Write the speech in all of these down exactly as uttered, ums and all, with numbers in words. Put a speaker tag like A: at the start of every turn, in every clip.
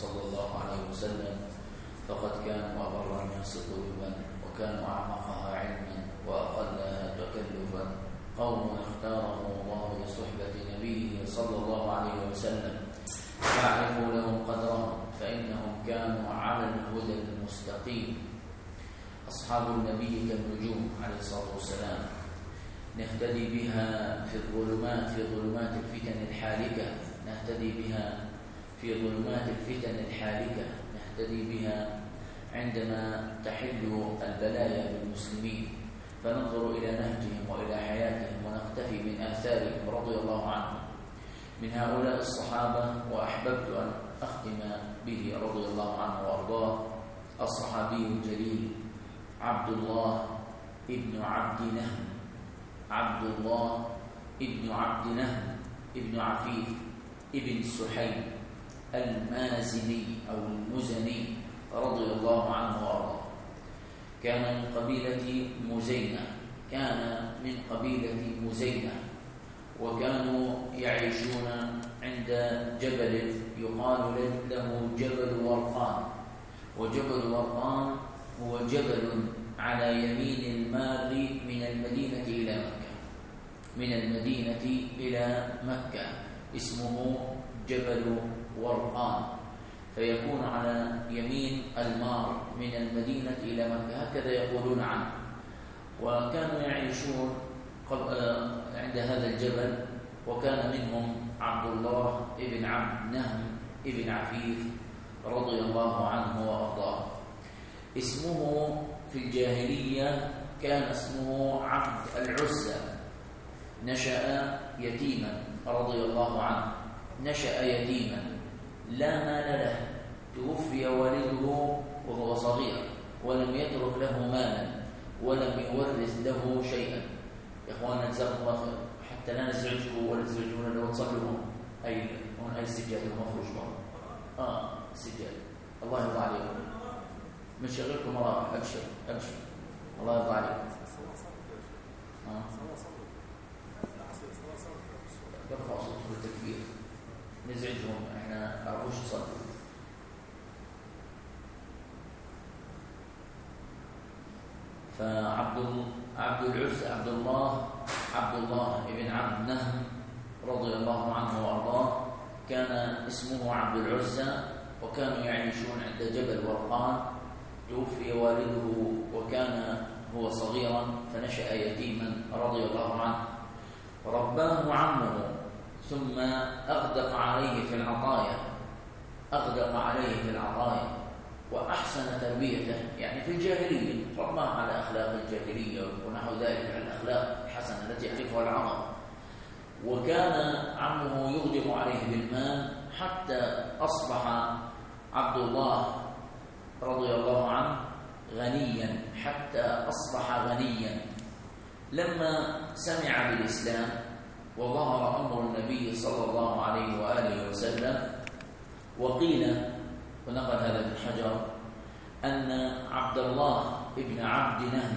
A: صلى الله عليه وسلم فقد كانوا أبر الناس قلوبا وكانوا أعمقها علما وأقلها تكلفا، قوم اختارهم الله لصحبة نبيه صلى الله عليه وسلم فاعرفوا لهم قدرهم فإنهم كانوا على الهدى المستقيم. أصحاب النبي كالنجوم عليه الصلاة والسلام نهتدي بها في الظلمات في ظلمات الفتن الحالكة نهتدي بها في ظلمات الفتن الحالكة نهتدي بها عندما تحل البلايا بالمسلمين، فننظر إلى نهجهم وإلى حياتهم ونقتفي من آثارهم رضي الله عنهم. من هؤلاء الصحابة وأحببت أن أختم به رضي الله عنه وأرضاه الصحابي الجليل عبد الله ابن عبد نهم عبد الله ابن عبد نهم ابن عفيف ابن سحيم المازني أو المزني رضي الله عنه وأرضاه. كان من قبيلة مزينة كان من قبيلة مزينة وكانوا يعيشون عند جبل يقال له جبل ورقان، وجبل ورقان هو جبل على يمين المار من المدينة إلى مكة من المدينة إلى مكة اسمه جبل ورقان، فيكون على يمين المار من المدينة إلى مكة هكذا يقولون عنه. وكانوا يعيشون عند هذا الجبل، وكان منهم عبد الله ابن عبد نهم ابن عفيف رضي الله عنه وأرضاه. اسمه في الجاهلية كان اسمه عبد العزى. نشأ يتيما رضي الله عنه نشأ يتيما لا مال له، توفي والده وهو صغير ولم يترك له مالا ولم يورث له شيئا. يا اخوانا جزاكم الله خير، حتى لا نزعجكم ولا تزعجونا لو تصلوا اي هون اي سجاده مفروش بعض اه سجاده الله يرضى عليكم، من شغلكم مراحل ابشر ابشر الله يرضى عليكم. اه برفع صوتكم بالتكبير نزعجهم احنا ما عرفوش يصلوا. فعبد عبد العزى عبد الله عبد الله ابن عبد نهم رضي الله عنه وارضاه كان اسمه عبد العزى، وكانوا يعيشون عند جبل ورقان. توفي والده وكان هو صغيرا فنشأ يتيما رضي الله عنه، رباه عمه ثم أغدق عليه في العطايا أغدق عليه في العطايا وأحسن تربيته، يعني في الجاهلية رباه على أخلاق الجاهلية ونحو ذلك على الأخلاق الحسنة التي يعرفها العرب. وكان عمه يغدق عليه بالمال حتى أصبح عبد الله رضي الله عنه غنيا حتى أصبح غنيا. لما سمع بالإسلام وظهر أمر النبي صلى الله عليه وآله وسلم، وقيل ونقل هذا ابن حجر أن عبد الله ابن عبد نهم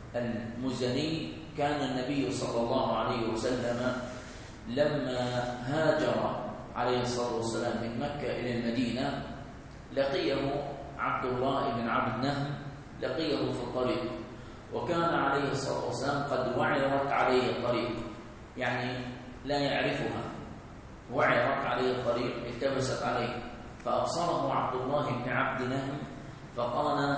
A: المزني كان النبي صلى الله عليه وسلم لما هاجر عليه الصلاة والسلام من مكة إلى المدينة لقيه عبد الله بن عبد نهم لقيه في الطريق، وكان عليه الصلاة والسلام قد وعرت عليه الطريق، يعني لا يعرفها، وعرت عليه الطريق التبست عليه، فأبصره عبد الله بن عبد نهم فقال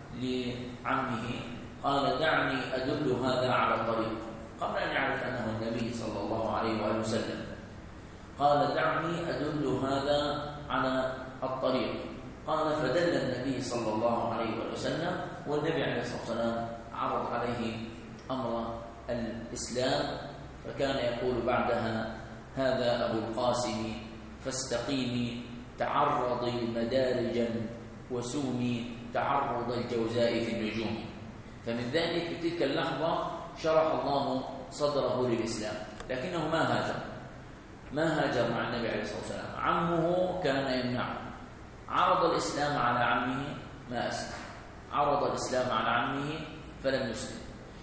A: لعمه قال دعني أدل هذا على الطريق، قبل أن يعرف أنه النبي صلى الله عليه وآله وسلم. قال دعني أدل هذا على الطريق، قال فدل النبي صلى الله عليه وآله وسلم، والنبي عليه الصلاة والسلام عرض عليه أمر الإسلام، فكان يقول بعدها هذا أبو القاسم فاستقيمي تعرضي مدارجا وسومي تعرض الجوزاء في النجوم. فمن ذلك في تلك اللحظة شرح الله صدره للإسلام، لكنه ما هاجر ما هاجر مع النبي عليه الصلاة والسلام، عمه كان يمنعه، عرض الإسلام على عمه ما أسلم، عرض الإسلام على عمه فلم يسلم.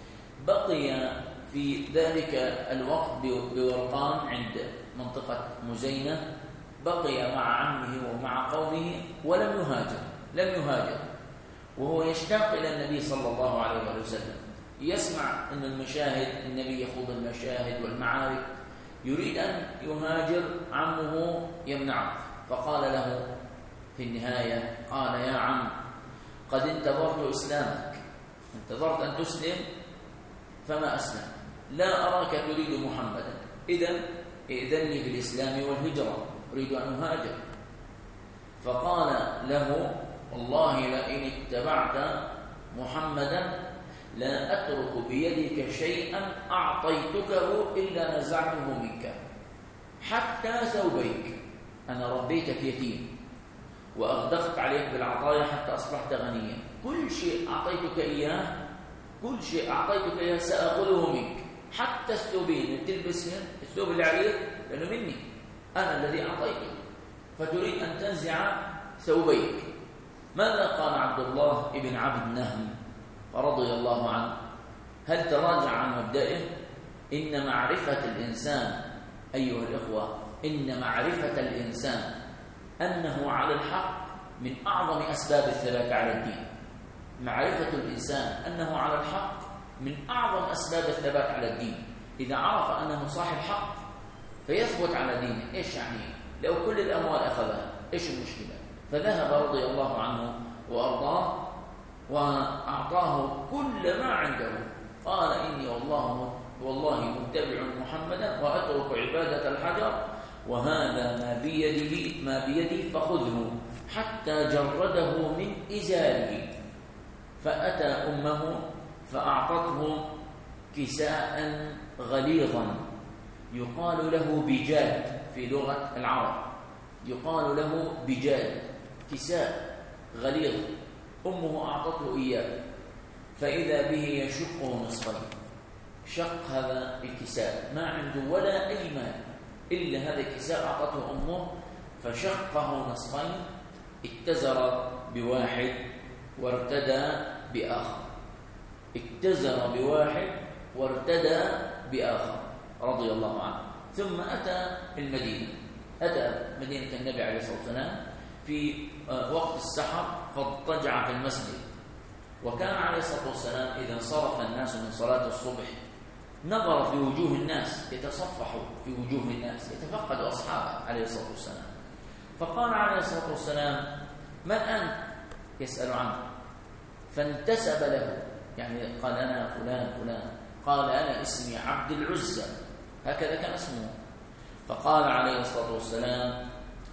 A: بقي في ذلك الوقت بورقان عند منطقة مزينة بقي مع عمه ومع قومه ولم يهاجر، لم يهاجر، وهو يشتاق إلى النبي صلى الله عليه وسلم، يسمع أن المشاهد النبي يخوض المشاهد والمعارك، يريد أن يهاجر، عمه يمنعه، فقال له في النهاية، قال: يا عم، قد انتظرت إسلامك، انتظرت أن تسلم فما أسلم، لا أراك تريد محمدا، إذن إذني بالإسلام والهجرة، أريد أن أهاجر. فقال له: والله لئن اتبعت محمدا لا أترك بيدك شيئا أعطيتكه إلا نزعته منك، حتى ثوبيك، أنا ربيتك يتيم وأغدقت عليك بالعطايا حتى أصبحت غنيا، كل شيء أعطيتك إياه، كل شيء أعطيتك إياه سأخذه منك، حتى الثوبين اللي تلبسهم، الثوب اللي عليك لأنه مني، أنا الذي أعطيتك، فتريد أن تنزع ثوبيك. ماذا قال عبد الله بن عبد نهم رضي الله عنه؟ هل تراجع عن مبدئه؟ إن معرفة الإنسان أيها الإخوة، إن معرفة الإنسان أنه على الحق من أعظم أسباب الثبات على الدين. معرفة الإنسان أنه على الحق من أعظم أسباب الثبات على الدين. إذا عرف أنه صاحب حق فيثبت على دينه. إيش يعني؟ لو كل الأموال أخذها إيش المشكلة؟ فذهب رضي الله عنه وأرضاه وأعطاه كل ما عنده، قال: إني والله والله متبع محمدا وأترك عبادة الحجر، وهذا ما بيده ما بيدي فخذه، حتى جرده من إزاره. فأتى أمه فأعطته كساء غليظا يقال له بجاد، في لغة العرب يقال له بجاد، كساء غليظ، أمه أعطته إياه، فإذا به يشقه نصفين. شق هذا الكساء، ما عنده ولا أي مال إلا هذا الكساء أعطته أمه، فشقه نصفين، اتزر بواحد وارتدى بآخر، اتزر بواحد وارتدى بآخر رضي الله عنه. ثم أتى المدينة، أتى مدينة النبي عليه الصلاة والسلام في وقت السحر، فاضطجع في المسجد. وكان عليه الصلاة والسلام إذا انصرف الناس من صلاة الصبح نظر في وجوه الناس، يتصفح في وجوه الناس، يتفقد أصحابه عليه الصلاة والسلام. فقال عليه الصلاة والسلام: من أنت؟ يسأل عنه، فانتسب له، يعني قال: أنا فلان فلان. قال: أنا اسمي عبد العزى، هكذا كان اسمه. فقال عليه الصلاة والسلام: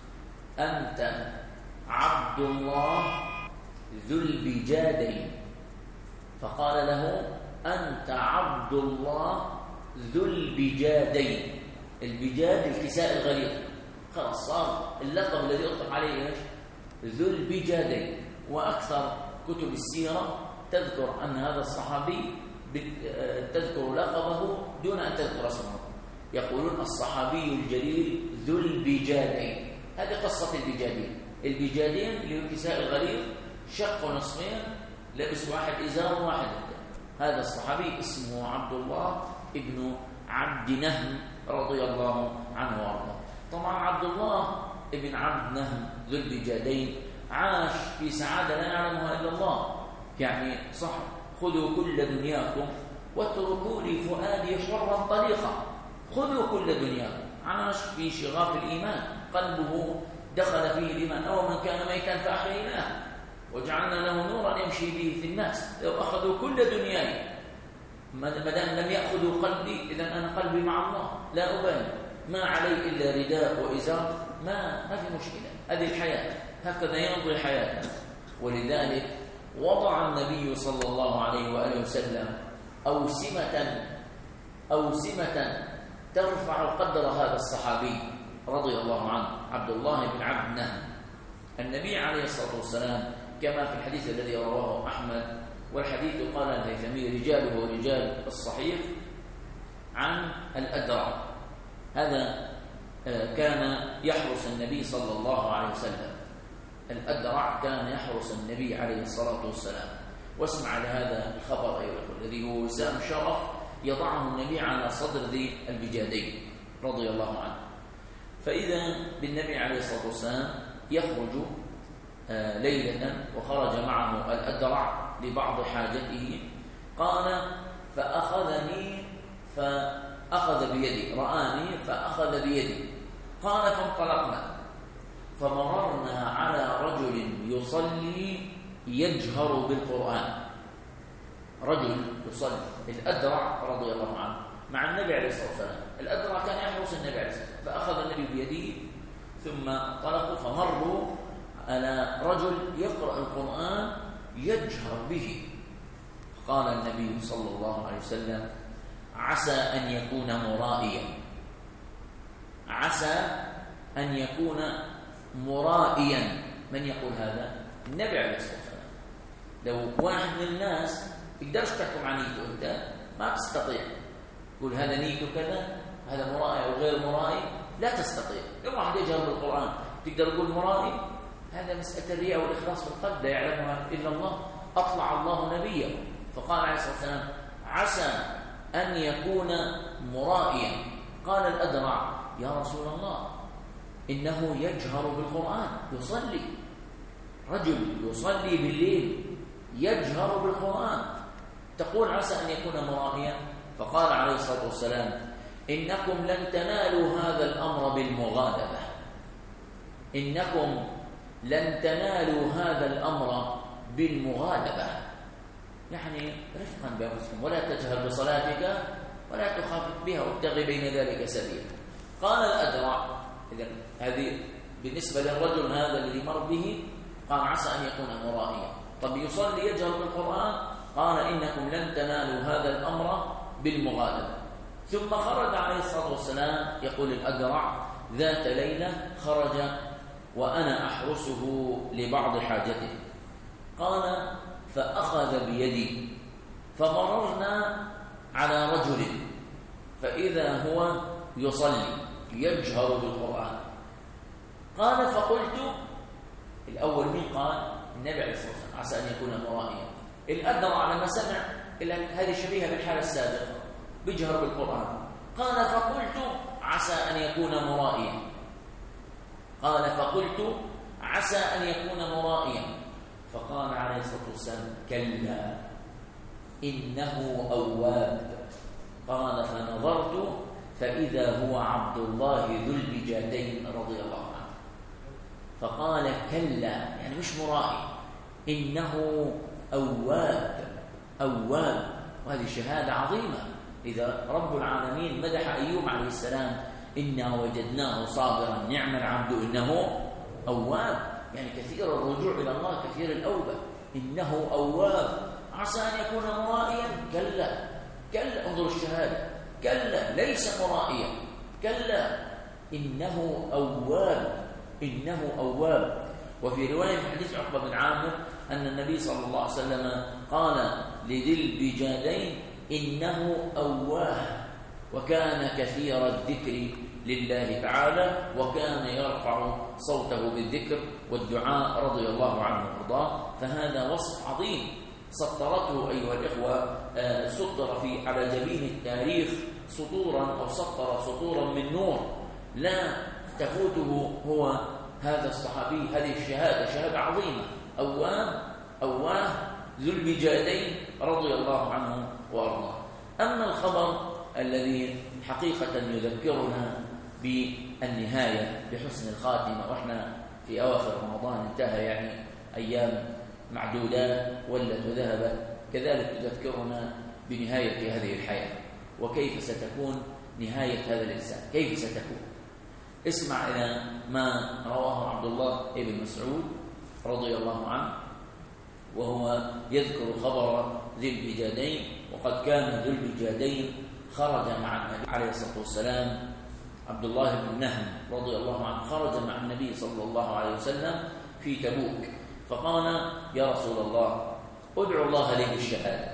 A: أنت عبد الله ذو البجادين. فقال له: أنت عبد الله ذو البجادين. البجاد الكساء الغليظ، خلاص صار اللقب الذي يطلق عليه ايش؟ ذو البجادين. وأكثر كتب السيرة تذكر أن هذا الصحابي تذكر لقبه دون أن تذكر اسمه، يقولون الصحابي الجليل ذو البجادين. هذه قصة البجادين. البجادين اللي هو الكساء الغليظ، شق نصفين، لبس واحد إزار وواحد رداء. هذا الصحابي اسمه عبد الله ابن عبد نهم رضي الله عنه وارضاه. طبعا عبد الله ابن عبد نهم ذو البجادين عاش في سعادة لا يعلمها إلا الله. يعني صح: خذوا كل دنياكم واتركوا لي فؤادي حرا طليقا. خذوا كل دنياكم، عاش في شغاف الإيمان، قلبه دخل فيه الإيمان. أو من كان ميتا فأحييناه وجعلنا له نورا يمشي به في الناس. لو أخذوا كل دنياي، ما دام لم يأخذوا قلبي، إذن أنا قلبي مع الله، لا أبالي، ما علي إلا رداء وإزار، ما ما في مشكلة. هذه الحياة، هكذا يمضي حياتنا. ولذلك وضع النبي صلى الله عليه وآله وسلم أوسمة أوسمة ترفع قدر هذا الصحابي رضي الله عنه عبد الله بن عبد نهم. النبي عليه الصلاة والسلام كما في الحديث الذي رواه أحمد، والحديث قال الهيثمي رجاله ورجال الصحيح، عن الأدرع. هذا كان يحرس النبي صلى الله عليه وسلم. الأدرع كان يحرس النبي عليه الصلاة والسلام. واسمع لهذا الخبر أيها الأخوة، الذي هو وسام شرف يضعه النبي على صدر ذي البجادين رضي الله عنه. فإذا بالنبي عليه الصلاة والسلام يخرج ليلة وخرج معه الأدرع لبعض حاجته. قال فأخذني فأخذ بيدي، رآني فأخذ بيدي. قال فانطلقنا فمررنا على رجل يصلي يجهر بالقرآن. رجل يصلي، الأدرع رضي الله عنه مع النبي عليه الصلاة والسلام. الأدرع كان يحرس النبي عليه الصلاة والسلام، فأخذ النبي بيده ثم انطلقوا فمروا على رجل يقرأ القرآن يجهر به. قال النبي صلى الله عليه وسلم عسى أن يكون مرائيا، عسى أن يكون مرائيا. من يقول هذا؟ النبي عليه الصلاة والسلام. لو واحد من الناس تقدرش تحكم عن نيته، أنت ما تستطيع تقول هذا نيته كذا، هذا مرائي أو غير مرائي، لا تستطيع. لو واحد يجهر بالقرآن تقدر تقول مرائي؟ هذا مسألة الرياء والإخلاص في القلب لا يعلمها إلا الله. أطلع الله نبيه فقال عليه الصلاة والسلام عسى أن يكون مرائيا. قال الأدرع يا رسول الله إنه يجهر بالقرآن، يصلي، رجل يصلي بالليل يجهر بالقرآن، تقول عسى أن يكون مرائيا؟ فقال عليه الصلاة والسلام إنكم لن تنالوا هذا الأمر بالمغالبة، إنكم لن تنالوا هذا الأمر بالمغالبة، يعني رفقا بأنفسكم، ولا تجهر بصلاتك ولا تخافت بها وابتغي بين ذلك سبيلا. قال الأدرع إذن هذه بالنسبة للرجل هذا الذي مر به، قال عسى أن يكون مرائيا. طب يصلي يجهر بالقرآن؟ قال إنكم لن تنالوا هذا الأمر بالمغالبة. ثم خرج عليه الصلاة والسلام، يقول الأدرع ذات ليلة خرج وأنا أحرسه لبعض حاجته. قال فأخذ بيدي فمررنا على رجل فإذا هو يصلي يجهر بالقرآن. قال فقلت، الأول من قال؟ النبي عليه الصلاة والسلام عسى أن يكون مرائيا. الأدرع لما سمع هذه شبيهة بالحالة السابقة بيجهر بالقرآن، قال فقلت عسى أن يكون مرائيا. قال فقلت عسى أن يكون مرائيا. فقال عليه الصلاة والسلام كلا إنه أواب. قال فنظرت فإذا هو عبد الله ذو البجادين رضي الله عنه. فقال كلا، يعني مش مرائي، إنه أواب. أواب، وهذه شهادة عظيمة. إذا رب العالمين مدح أيوب عليه السلام إنا وجدناه صابرا نعم العبد إنه أواب، يعني كثير الرجوع إلى الله، كثير الأوبة. إنه أواب. عسى أن يكون مرائيا؟ كلا كلا، انظروا الشهادة، كلا ليس مرائيا، كلا إنه أواب، إنه أواب. وفي رواية في حديث عقبة بن عامر أن النبي صلى الله عليه وسلم قال لذي البجادين إنه أواه، وكان كثير الذكر لله تعالى، وكان يرفع صوته بالذكر والدعاء رضي الله عنه وارضاه. فهذا وصف عظيم سطرته أيها الإخوة، سطر في على جبين التاريخ سطورا أو سطر سطورا من نور لا تفوته هو هذا الصحابي. هذه الشهادة شهادة عظيمة. أواه أواه ذو البجادين رضي الله عنه وأرضاه. أما الخبر الذي حقيقة يذكرنا بالنهاية بحسن الخاتمة، وإحنا في أواخر رمضان انتهى، يعني أيام معدودات ولت وذهبت، كذلك تذكرنا بنهاية هذه الحياة وكيف ستكون نهاية هذا الإنسان، كيف ستكون. اسمع إلى ما رواه عبد الله بن مسعود رضي الله عنه وهو يذكر خبر ذي البجادين. وقد كان ذو البجادين خرج مع النبي عليه الصلاة والسلام، عبد الله بن نهم رضي الله عنه خرج مع النبي صلى الله عليه وسلم في تبوك، فقال يا رسول الله ادعو الله لي بالشهادة،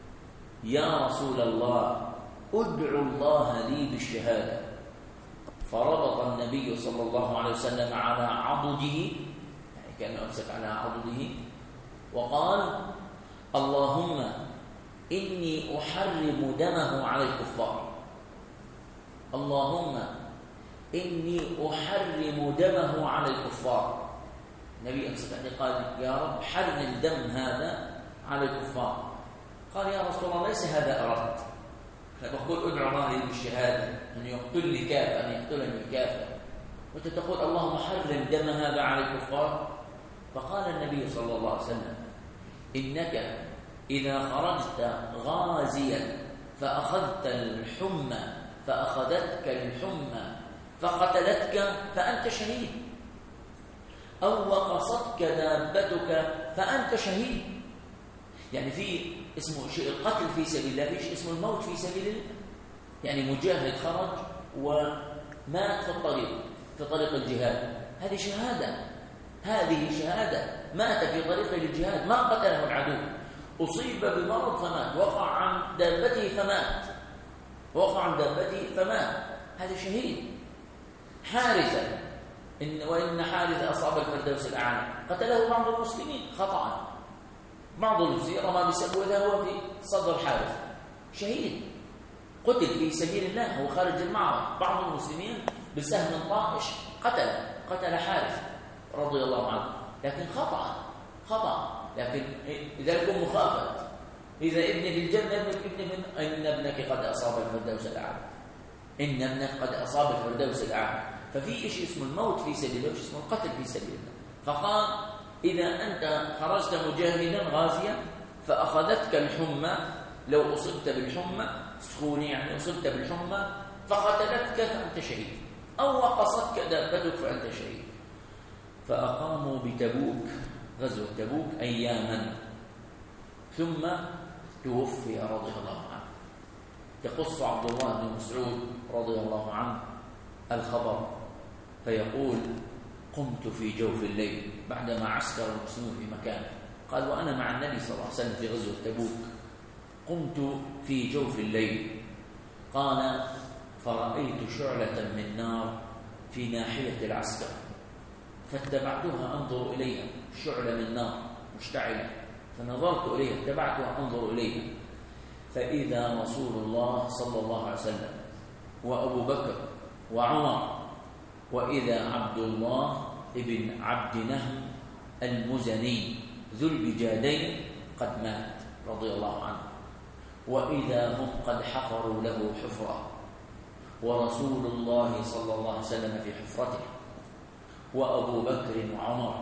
A: يا رسول الله ادعو الله لي بالشهادة. فربط النبي صلى الله عليه وسلم على عضده، يعني كأنه أمسك على عضده، وقال اللهم إني أحرم دمه على الكفار، اللهم إني أحرم دمه على الكفار. النبي أمسك عني قال يا رب حرم دم هذا على الكفار. قال يا رسول الله ليس هذا أردت، فبقول ادعو الله لي بالشهادة أن يقتلني كافر، أن يقتلني كافر، وأنت تقول اللهم حرم دم هذا على الكفار. فقال النبي صلى الله عليه وسلم إنك إذا خرجت غازيا فأخذت الحمى فأخذتك الحمى فقتلتك فأنت شهيد، أو وقصتك دابتك فأنت شهيد. يعني في اسمه شيء القتل في سبيل الله، في شيء اسمه الموت في سبيل الله. يعني مجاهد خرج ومات في الطريق في طريق الجهاد، هذه شهادة، هذه شهادة، مات في طريق الجهاد، ما قتله العدو، أصيب بمرض فمات، وقع عن دابته فمات، وقع عن دابته فمات، هذا شهيد. حارثة إن وإن حارثة أصاب الفردوس الأعلى، قتله بعض المسلمين خطأ، بعض المسلمين رمى بسبوه هو في صدر حارثة، شهيد، قتل في سبيل الله، هو خارج المعركة، بعض المسلمين بسهم طائش قتل قتل حارثة رضي الله عنه، لكن خطأ خطأ لكن إذا لكم مخافة، إذا ابني في الجنة ابنك ابني من إن ابنك قد أصاب الفردوس الأعلى، إن ابنك قد أصاب الفردوس الأعلى. ففي شيء اسمه الموت في سبيل الله وشيء اسمه القتل في سبيل الله. فقال إذا أنت خرجت مجاهدا غازيا فأخذتك الحمى، لو أصبت بالحمى سخوني يعني أصبت بالحمى فقتلتك فأنت شهيد، أو وقصتك دابتك فأنت شهيد. فأقاموا بتبوك، غزوة تبوك، أياما، ثم توفي رضي الله عنه. يقص عبد الله بن مسعود رضي الله عنه الخبر فيقول قمت في جوف الليل بعدما عسكر المسلمون في مكان، قال وأنا مع النبي صلى الله عليه وسلم في غزوة تبوك، قمت في جوف الليل، قال فرأيت شعلة من نار في ناحية العسكر فاتبعتها أنظر إليها، شعلة من نار مشتعلة، فنظرت إليها اتبعتها أنظر إليها، فإذا رسول الله صلى الله عليه وسلم وأبو بكر وعمر، وإذا عبد الله ابن عبد نهم المزني ذو البجادين قد مات رضي الله عنه، وإذا هم قد حفروا له حفرة، ورسول الله صلى الله عليه وسلم في حفرته، وأبو بكر وعمر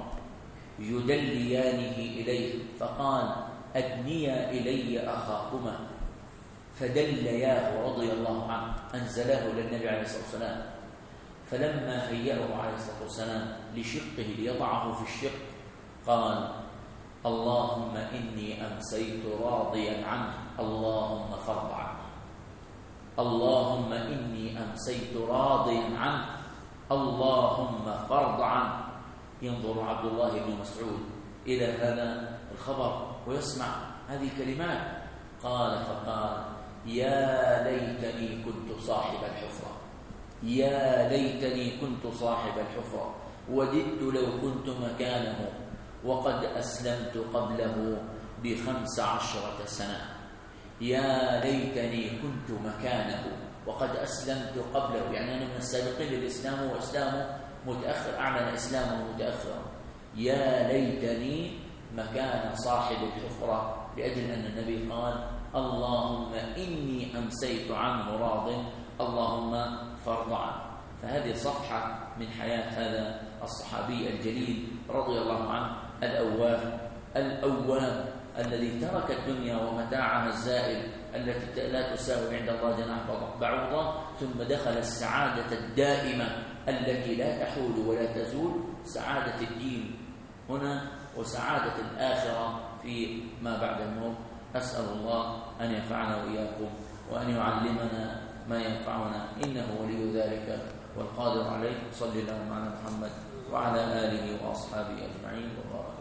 A: يدليانه إليه، فقال أدنيا إلي أخاكما، فدلياه رضي الله عنه، أنزله للنبي عليه الصلاة والسلام، فلما هيأه عليه الصلاة والسلام لشقه ليضعه في الشق قال اللهم إني أمسيت راضيا عنه اللهم فارض عنه، اللهم إني أمسيت راضيا عنه اللهم فارض عنه. ينظر عبد الله بن مسعود إلى هذا الخبر ويسمع هذه الكلمات، قال فقال يا ليتني كنت صاحب الحفرة، يا ليتني كنت صاحب الحفرة، وددت لو كنت مكانه وقد أسلمت قبله بخمس عشرة سنة، يا ليتني كنت مكانه وقد أسلمت قبله، يعني أنا من السابقين للإسلام وإسلامه متأخر، أعلن إسلامه متأخرا، يا ليتني مكان صاحب الحفرة، لأجل أن النبي قال اللهم إني أمسيت عنه راض اللهم فارض عنه. فهذه صفحة من حياة هذا الصحابي الجليل رضي الله عنه، الأواه الأواب الذي ترك الدنيا ومتاعها الزائل التي لا تساوي عند الله جناح بعوضة، ثم دخل السعادة الدائمة التي لا تحول ولا تزول، سعادة الدين هنا وسعادة الآخرة في ما بعد الموت. أسأل الله أن ينفعنا وإياكم وأن يعلمنا ما ينفعنا، إنه ولي ذلك والقادر عليه. صلى الله على محمد وعلى آله وأصحابه أجمعين وبارك.